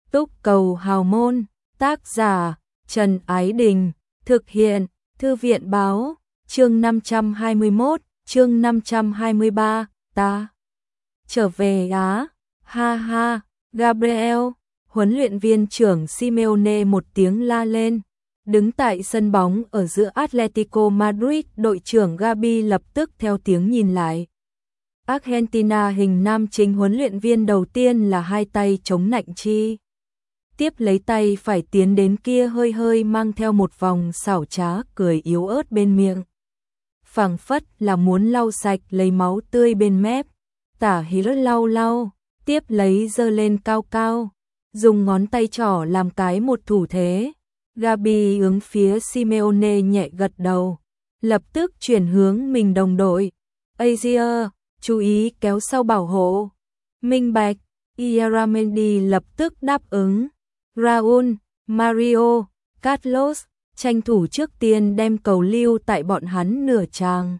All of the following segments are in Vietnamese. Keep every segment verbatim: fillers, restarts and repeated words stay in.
Túc cầu hào môn, tác giả Trần Ái Đình, thực hiện Thư viện Báo, chương năm trăm hai mươi mốt, chương năm trăm hai mươi ba, ta trở về Á, ha ha, Gabriel, huấn luyện viên trưởng Simeone một tiếng la lên. Đứng tại sân bóng ở giữa Atletico Madrid, đội trưởng Gabi lập tức theo tiếng nhìn lại. Argentina hình nam chính huấn luyện viên đầu tiên là hai tay chống nạnh chi. Tiếp lấy tay phải tiến đến kia hơi hơi mang theo một vòng xảo trá cười yếu ớt bên miệng. Phảng phất là muốn lau sạch lấy máu tươi bên mép. Tả hí rất lau lau, tiếp lấy giơ lên cao cao, dùng ngón tay trỏ làm cái một thủ thế. Gabi hướng phía Simeone nhẹ gật đầu, lập tức chuyển hướng mình đồng đội. Asia, chú ý kéo sau bảo hộ. Minh bạch, Iaramendi lập tức đáp ứng. Raúl, Mario, Carlos, tranh thủ trước tiên đem cầu lưu tại bọn hắn nửa tràng.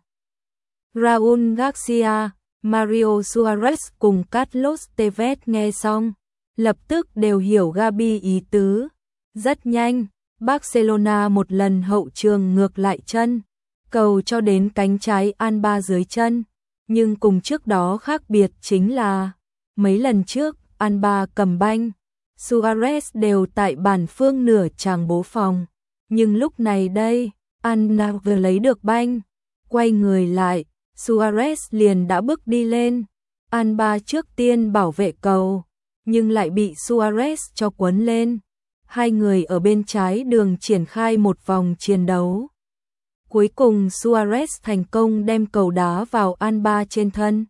Raúl Garcia, Mario Suarez cùng Carlos Tevez nghe xong, lập tức đều hiểu Gabi ý tứ. Rất nhanh, Barcelona một lần hậu trường ngược lại chân, cầu cho đến cánh trái Alba dưới chân. Nhưng cùng trước đó khác biệt chính là, mấy lần trước, Alba cầm banh, Suarez đều tại bản phương nửa tràng bố phòng. Nhưng lúc này đây, Alba vừa lấy được banh, quay người lại, Suarez liền đã bước đi lên. Alba trước tiên bảo vệ cầu, nhưng lại bị Suarez cho quấn lên. Hai người ở bên trái đường triển khai một vòng chiến đấu. Cuối cùng Suarez thành công đem cầu đá vào Alba trên thân.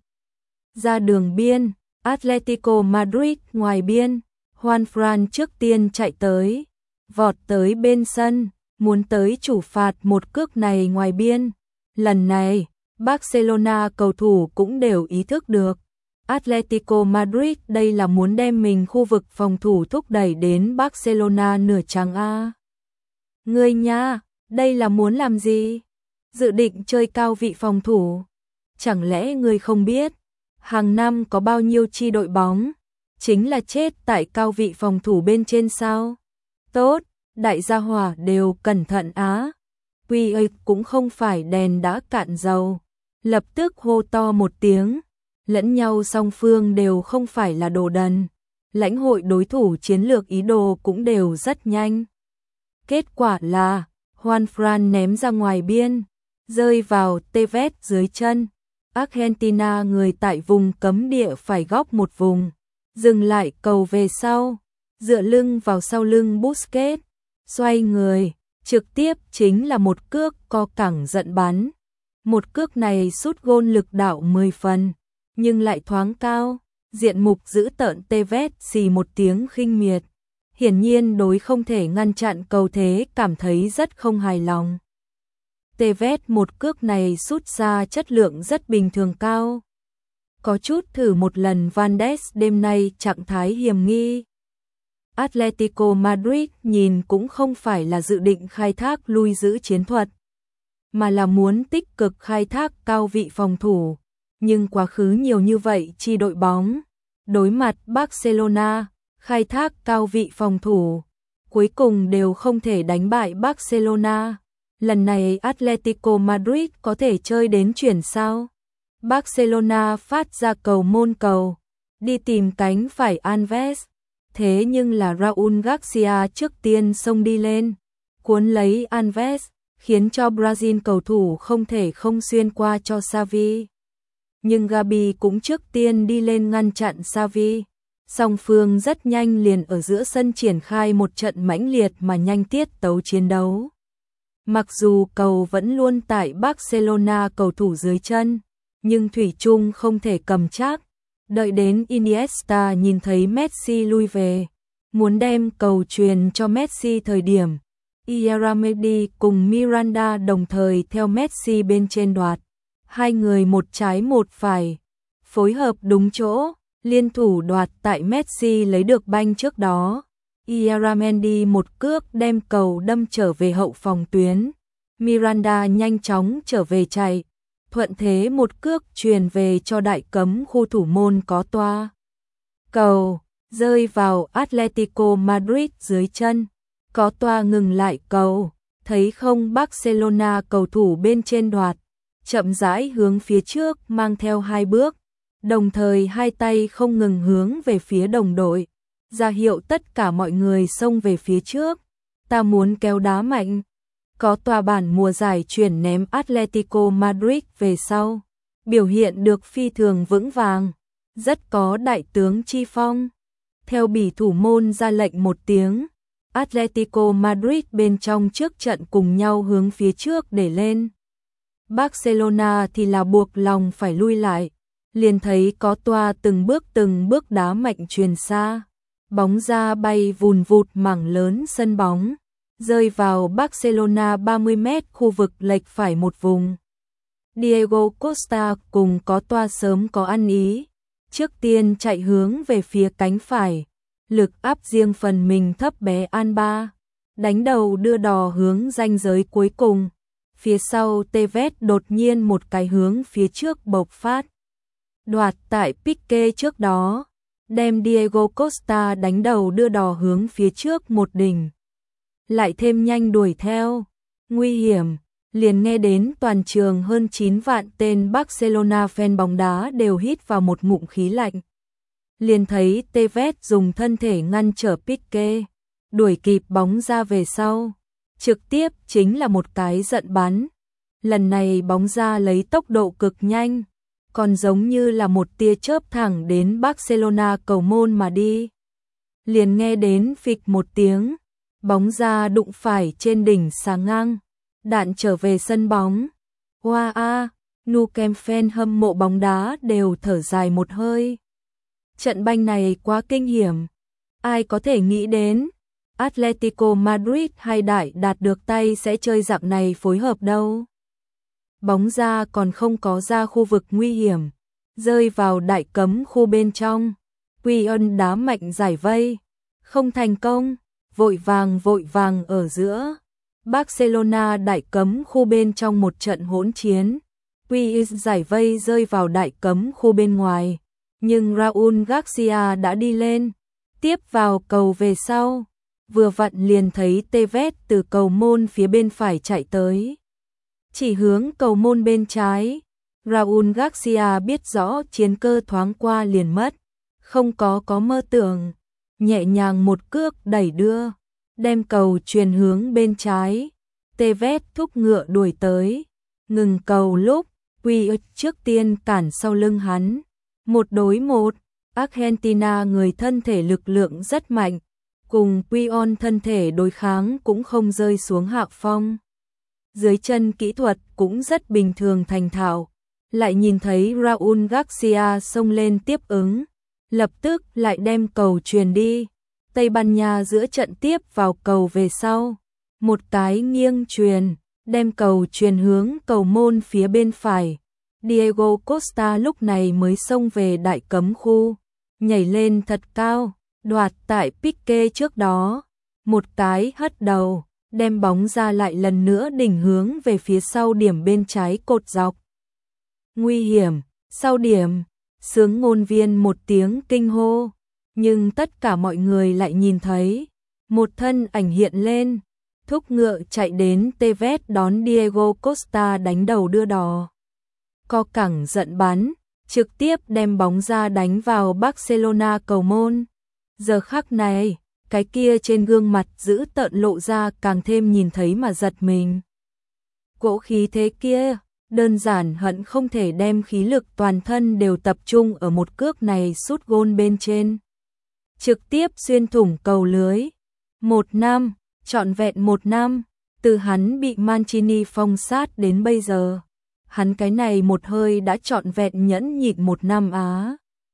Ra đường biên, Atletico Madrid ngoài biên, Juan Fran trước tiên chạy tới, vọt tới bên sân, muốn tới chủ phạt một cước này ngoài biên. Lần này, Barcelona cầu thủ cũng đều ý thức được. Atletico Madrid đây là muốn đem mình khu vực phòng thủ thúc đẩy đến Barcelona nửa tràng A. Ngươi nha, đây là muốn làm gì? Dự định chơi cao vị phòng thủ? Chẳng lẽ ngươi không biết, hàng năm có bao nhiêu chi đội bóng, chính là chết tại cao vị phòng thủ bên trên sao? Tốt, đại gia hỏa đều cẩn thận á. Quy ơi cũng không phải đèn đã cạn dầu. Lập tức hô to một tiếng. Lẫn nhau song phương đều không phải là đồ đần. Lãnh hội đối thủ chiến lược ý đồ cũng đều rất nhanh. Kết quả là, Juan Fran ném ra ngoài biên, rơi vào Tevez dưới chân. Argentina người tại vùng cấm địa phải góc một vùng, dừng lại cầu về sau, dựa lưng vào sau lưng Busquets, xoay người, trực tiếp chính là một cước co cẳng giận bắn. Một cước này sút gôn lực đạo mười phần, nhưng lại thoáng cao, diện mục giữ tợn Tevez xì một tiếng khinh miệt. Hiển nhiên đối không thể ngăn chặn cầu thế cảm thấy rất không hài lòng. Tevez một cước này sút ra chất lượng rất bình thường cao. Có chút thử một lần Vandes đêm nay trạng thái hiểm nghi. Atletico Madrid nhìn cũng không phải là dự định khai thác lui giữ chiến thuật, mà là muốn tích cực khai thác cao vị phòng thủ. Nhưng quá khứ nhiều như vậy chi đội bóng, đối mặt Barcelona, khai thác cao vị phòng thủ, cuối cùng đều không thể đánh bại Barcelona. Lần này Atletico Madrid có thể chơi đến chuyển sao? Barcelona phát ra cầu môn cầu, đi tìm cánh phải Alves. Thế nhưng là Raúl Garcia trước tiên xông đi lên, cuốn lấy Alves, khiến cho Brazil cầu thủ không thể không xuyên qua cho Xavi. Nhưng Gabi cũng trước tiên đi lên ngăn chặn Xavi. Song phương rất nhanh liền ở giữa sân triển khai một trận mãnh liệt mà nhanh tiết tấu chiến đấu. Mặc dù cầu vẫn luôn tại Barcelona cầu thủ dưới chân, nhưng thủy chung không thể cầm chắc. Đợi đến Iniesta nhìn thấy Messi lui về, muốn đem cầu truyền cho Messi thời điểm, Iaramendi cùng Miranda đồng thời theo Messi bên trên đoạt. Hai người một trái một phải, phối hợp đúng chỗ, liên thủ đoạt tại Messi lấy được banh trước đó. Iaramendi một cước đem cầu đâm trở về hậu phòng tuyến. Miranda nhanh chóng trở về chạy, thuận thế một cước truyền về cho đại cấm khu thủ môn có toa cầu. rơi vào Atletico Madrid dưới chân. Có toa ngừng lại cầu, thấy không Barcelona cầu thủ bên trên đoạt, chậm rãi hướng phía trước mang theo hai bước, đồng thời hai tay không ngừng hướng về phía đồng đội, ra hiệu tất cả mọi người xông về phía trước. Ta muốn kéo đá mạnh. Có tòa bản mùa giải chuyển ném Atletico Madrid về sau, biểu hiện được phi thường vững vàng, rất có đại tướng chi phong. Theo bỉ thủ môn ra lệnh một tiếng, Atletico Madrid bên trong trước trận cùng nhau hướng phía trước để lên. Barcelona thì là buộc lòng phải lui lại, liền thấy có toa từng bước từng bước đá mạnh truyền xa, bóng ra bay vùn vụt mảng lớn sân bóng, rơi vào Barcelona ba mươi mét khu vực lệch phải một vùng. Diego Costa cùng có toa sớm có ăn ý, trước tiên chạy hướng về phía cánh phải, lực áp riêng phần mình thấp bé Alba, đánh đầu đưa đò hướng ranh giới cuối cùng. Phía sau Tevez đột nhiên một cái hướng phía trước bộc phát, đoạt tại Pique trước đó, đem Diego Costa đánh đầu đưa đò hướng phía trước một đỉnh, lại thêm nhanh đuổi theo, nguy hiểm. Liền nghe đến toàn trường hơn chín vạn tên Barcelona fan bóng đá đều hít vào một ngụm khí lạnh. Liền thấy Tevez dùng thân thể ngăn trở Pique, đuổi kịp bóng ra về sau, trực tiếp chính là một cái giận bắn. Lần này bóng ra lấy tốc độ cực nhanh, còn giống như là một tia chớp thẳng đến Barcelona cầu môn mà đi. Liền nghe đến phịch một tiếng, bóng ra đụng phải trên đỉnh xà ngang, đạn trở về sân bóng. Wow a, Nou Camp fan hâm mộ bóng đá đều thở dài một hơi. Trận banh này quá kinh hiểm, ai có thể nghĩ đến Atletico Madrid hay Đại đạt được tay sẽ chơi dạng này phối hợp đâu. Bóng ra còn không có ra khu vực nguy hiểm, rơi vào đại cấm khu bên trong. Quy Ân đá mạnh giải vây, không thành công, vội vàng vội vàng ở giữa. Barcelona đại cấm khu bên trong một trận hỗn chiến. Quy giải vây rơi vào đại cấm khu bên ngoài, nhưng Raúl Garcia đã đi lên, tiếp vào cầu về sau. Vừa vặn liền thấy Tevez từ cầu môn phía bên phải chạy tới, chỉ hướng cầu môn bên trái. Raúl Garcia biết rõ chiến cơ thoáng qua liền mất, không có có mơ tưởng, nhẹ nhàng một cước đẩy đưa, đem cầu truyền hướng bên trái. Tevez thúc ngựa đuổi tới, ngừng cầu lúc Quy trước tiên cản sau lưng hắn, một đối một. Argentina người thân thể lực lượng rất mạnh, cùng Puyol thân thể đối kháng cũng không rơi xuống hạ phong. Dưới chân kỹ thuật cũng rất bình thường thành thạo, lại nhìn thấy Raúl Garcia xông lên tiếp ứng, lập tức lại đem cầu truyền đi. Tây Ban Nha giữa trận tiếp vào cầu về sau, một cái nghiêng truyền, đem cầu truyền hướng cầu môn phía bên phải. Diego Costa lúc này mới xông về đại cấm khu, nhảy lên thật cao, đoạt tại Pique trước đó, một cái hất đầu, đem bóng ra lại lần nữa đỉnh hướng về phía sau điểm bên trái cột dọc. Nguy hiểm, sau điểm, sướng ngôn viên một tiếng kinh hô, nhưng tất cả mọi người lại nhìn thấy một thân ảnh hiện lên, thúc ngựa chạy đến Tevez đón Diego Costa đánh đầu đưa đò. Co cẳng giận bắn, trực tiếp đem bóng ra đánh vào Barcelona cầu môn. Giờ khắc này, cái kia trên gương mặt giữ tợn lộ ra càng thêm nhìn thấy mà giật mình. Cỗ khí thế kia, đơn giản hận không thể đem khí lực toàn thân đều tập trung ở một cước này sút gôn bên trên. Trực tiếp xuyên thủng cầu lưới. Một năm, trọn vẹn một năm, từ hắn bị Mancini phong sát đến bây giờ. Hắn cái này một hơi đã trọn vẹn nhẫn nhịn một năm á.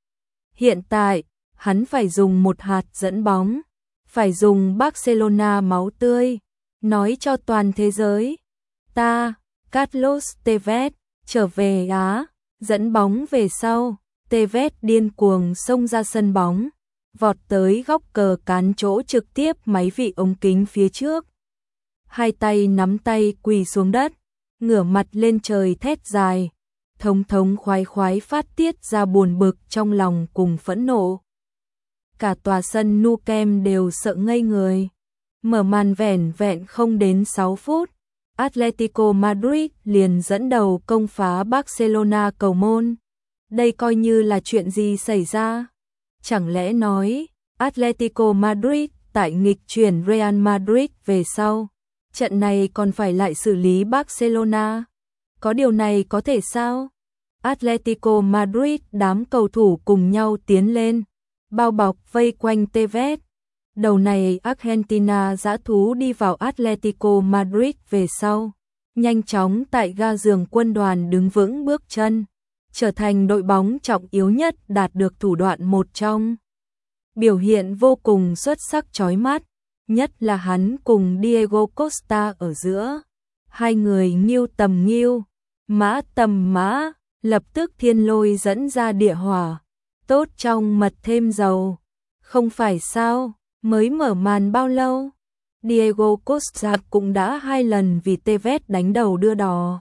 Hiện tại, hắn phải dùng một hạt dẫn bóng, phải dùng Barcelona máu tươi, nói cho toàn thế giới. Ta, Carlos Tevez, trở về Á, dẫn bóng về sau. Tevez điên cuồng xông ra sân bóng, vọt tới góc cờ cán chỗ trực tiếp máy vị ống kính phía trước. Hai tay nắm tay quỳ xuống đất, ngửa mặt lên trời thét dài, thống thống khoái khoái phát tiết ra buồn bực trong lòng cùng phẫn nộ. cả tòa sân Nou Camp đều sợ ngây người. Mở màn vẻn vẹn không đến sáu phút, Atletico Madrid liền dẫn đầu công phá Barcelona cầu môn. Đây coi như là chuyện gì xảy ra? Chẳng lẽ nói Atletico Madrid tại nghịch chuyển Real Madrid về sau, trận này còn phải lại xử lý Barcelona? Có điều này có thể sao? Atletico Madrid đám cầu thủ cùng nhau tiến lên, bao bọc vây quanh Tevez. Đầu này Argentina dã thú đi vào Atletico Madrid về sau, nhanh chóng tại ga giường quân đoàn đứng vững bước chân, trở thành đội bóng trọng yếu nhất đạt được thủ đoạn một trong. Biểu hiện vô cùng xuất sắc chói mắt, nhất là hắn cùng Diego Costa ở giữa. Hai người nghiêu tầm nghiêu, mã tầm mã, lập tức thiên lôi dẫn ra địa hỏa, tốt trong mật thêm dầu. Không phải sao, mới mở màn bao lâu, Diego Costa cũng đã hai lần vì Tevez đánh đầu đưa đò.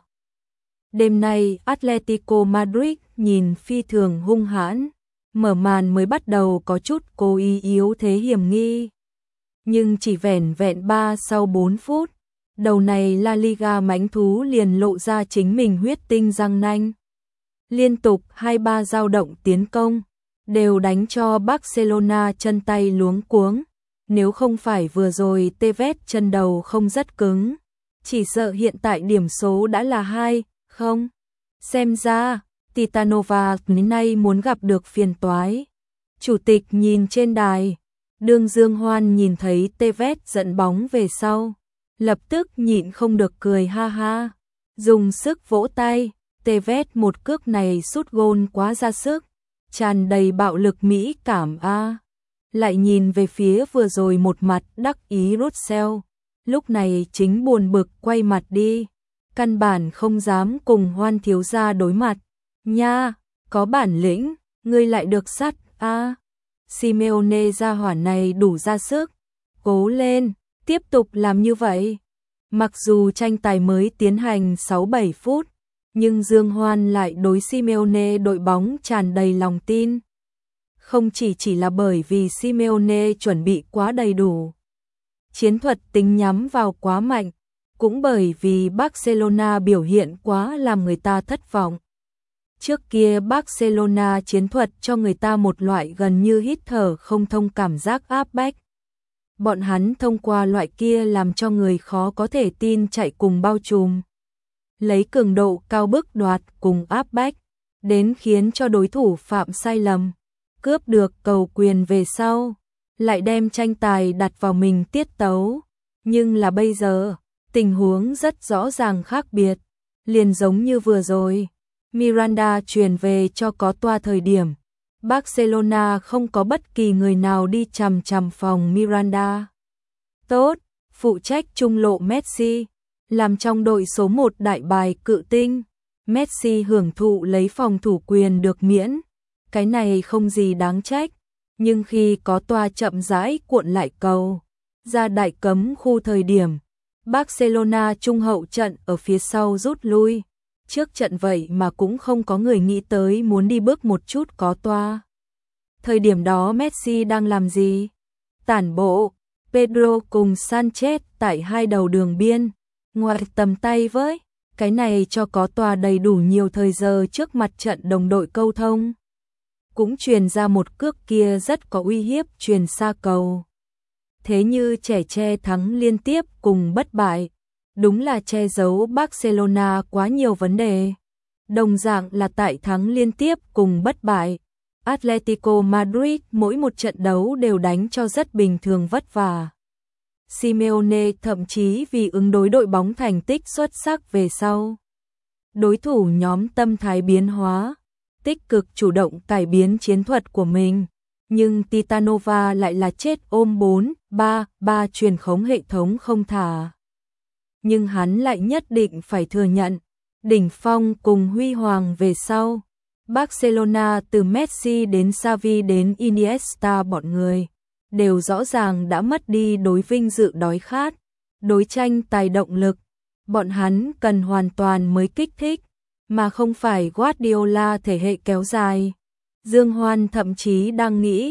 Đêm nay Atletico Madrid nhìn phi thường hung hãn, mở màn mới bắt đầu có chút cố ý yếu thế hiểm nghi. Nhưng chỉ vẻn vẹn ba sau bốn phút, đầu này La Liga mãnh thú liền lộ ra chính mình huyết tinh răng nanh. Liên tục hai ba dao động tiến công, đều đánh cho Barcelona chân tay luống cuống. Nếu không phải vừa rồi Tevez chân đầu không rất cứng, chỉ sợ hiện tại điểm số đã là hai không. Xem ra, Titanova đến nay muốn gặp được phiền toái. Chủ tịch nhìn trên đài, Đường Dương Hoan nhìn thấy Tevez dẫn bóng về sau, lập tức nhịn không được cười ha ha, dùng sức vỗ tay. Tevez một cước này sút gôn quá ra sức, tràn đầy bạo lực mỹ cảm a. Lại nhìn về phía vừa rồi một mặt đắc ý Russell, lúc này chính buồn bực quay mặt đi, căn bản không dám cùng Hoan thiếu gia đối mặt. Nha, có bản lĩnh, ngươi lại được sắt a. Simeone gia hỏa này đủ ra sức, cố lên, tiếp tục làm như vậy. Mặc dù tranh tài mới tiến hành sáu bảy phút, nhưng Dương Hoan lại đối Simeone đội bóng tràn đầy lòng tin. Không chỉ chỉ là bởi vì Simeone chuẩn bị quá đầy đủ, chiến thuật tính nhắm vào quá mạnh, cũng bởi vì Barcelona biểu hiện quá làm người ta thất vọng. Trước kia Barcelona chiến thuật cho người ta một loại gần như hít thở không thông cảm giác áp bách. Bọn hắn thông qua loại kia làm cho người khó có thể tin chạy cùng bao trùm, lấy cường độ cao bức đoạt cùng áp bách, đến khiến cho đối thủ phạm sai lầm, cướp được cầu quyền về sau, lại đem tranh tài đặt vào mình tiết tấu. Nhưng là bây giờ, tình huống rất rõ ràng khác biệt, liền giống như vừa rồi, Miranda truyền về cho có toa thời điểm, Barcelona không có bất kỳ người nào đi chằm chằm phòng Miranda. Tốt, phụ trách trung lộ Messi, làm trong đội số một đại bài cự tinh, Messi hưởng thụ lấy phòng thủ quyền được miễn, cái này không gì đáng trách, nhưng khi có toa chậm rãi cuộn lại cầu, ra đại cấm khu thời điểm, Barcelona trung hậu trận ở phía sau rút lui, trước trận vậy mà cũng không có người nghĩ tới muốn đi bước một chút có toa. Thời điểm đó Messi đang làm gì? Tản bộ, Pedro cùng Sanchez tại hai đầu đường biên, ngoài tầm tay với, cái này cho có toa đầy đủ nhiều thời giờ trước mặt trận đồng đội câu thông. Cũng truyền ra một cước kia rất có uy hiếp truyền xa cầu. Thế như trẻ che thắng liên tiếp cùng bất bại, đúng là che giấu Barcelona quá nhiều vấn đề. Đồng dạng là tại thắng liên tiếp cùng bất bại, Atletico Madrid mỗi một trận đấu đều đánh cho rất bình thường vất vả. Simeone thậm chí vì ứng đối đội bóng thành tích xuất sắc về sau, đối thủ nhóm tâm thái biến hóa, tích cực chủ động cải biến chiến thuật của mình, nhưng Titanova lại là chết ôm bốn ba ba truyền khống hệ thống không thả. Nhưng hắn lại nhất định phải thừa nhận, đỉnh phong cùng huy hoàng về sau, Barcelona từ Messi đến Xavi đến Iniesta bọn người, đều rõ ràng đã mất đi đối vinh dự đói khát, đối tranh tài động lực, bọn hắn cần hoàn toàn mới kích thích, mà không phải Guardiola thể hệ kéo dài. Dương Hoan thậm chí đang nghĩ,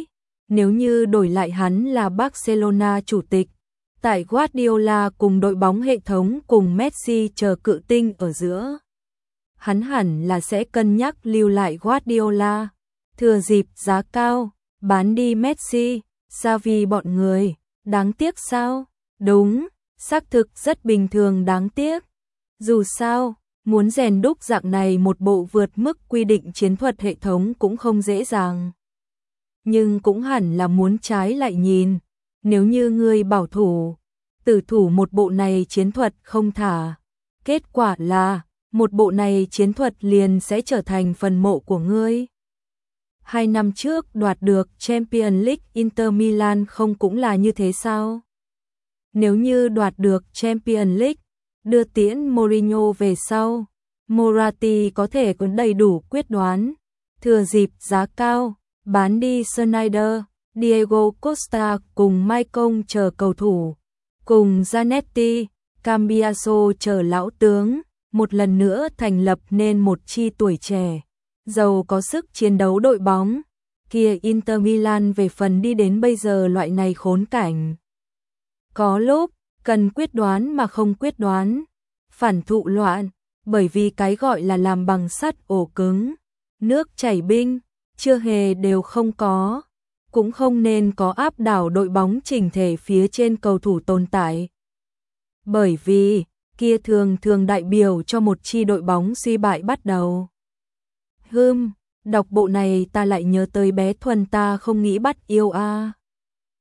nếu như đổi lại hắn là Barcelona chủ tịch, tại Guardiola cùng đội bóng hệ thống cùng Messi chờ cự tinh ở giữa, hắn hẳn là sẽ cân nhắc lưu lại Guardiola, thừa dịp giá cao, bán đi Messi, Xavi bọn người, đáng tiếc sao? Đúng, xác thực rất bình thường đáng tiếc. Dù sao, muốn rèn đúc dạng này một bộ vượt mức quy định chiến thuật hệ thống cũng không dễ dàng. Nhưng cũng hẳn là muốn trái lại nhìn, nếu như ngươi bảo thủ, tử thủ một bộ này chiến thuật không thả, kết quả là một bộ này chiến thuật liền sẽ trở thành phần mộ của ngươi. Hai năm trước đoạt được Champions League Inter Milan không cũng là như thế sao? Nếu như đoạt được Champions League, đưa tiễn Mourinho về sau, Moratti có thể có đầy đủ quyết đoán, thừa dịp giá cao, bán đi Sneijder, Diego Costa cùng Maicon chờ cầu thủ, cùng Zanetti, Cambiaso chờ lão tướng, một lần nữa thành lập nên một chi tuổi trẻ, giàu có sức chiến đấu đội bóng, kia Inter Milan về phần đi đến bây giờ loại này khốn cảnh. Có lúc, cần quyết đoán mà không quyết đoán, phản thụ loạn, bởi vì cái gọi là làm bằng sắt ổ cứng, nước chảy binh, chưa hề đều không có, cũng không nên có áp đảo đội bóng chỉnh thể phía trên cầu thủ tồn tại. Bởi vì, kia thường thường đại biểu cho một chi đội bóng suy bại bắt đầu. Hừm, đọc bộ này ta lại nhớ tới bé Thuần ta không nghĩ bắt yêu a.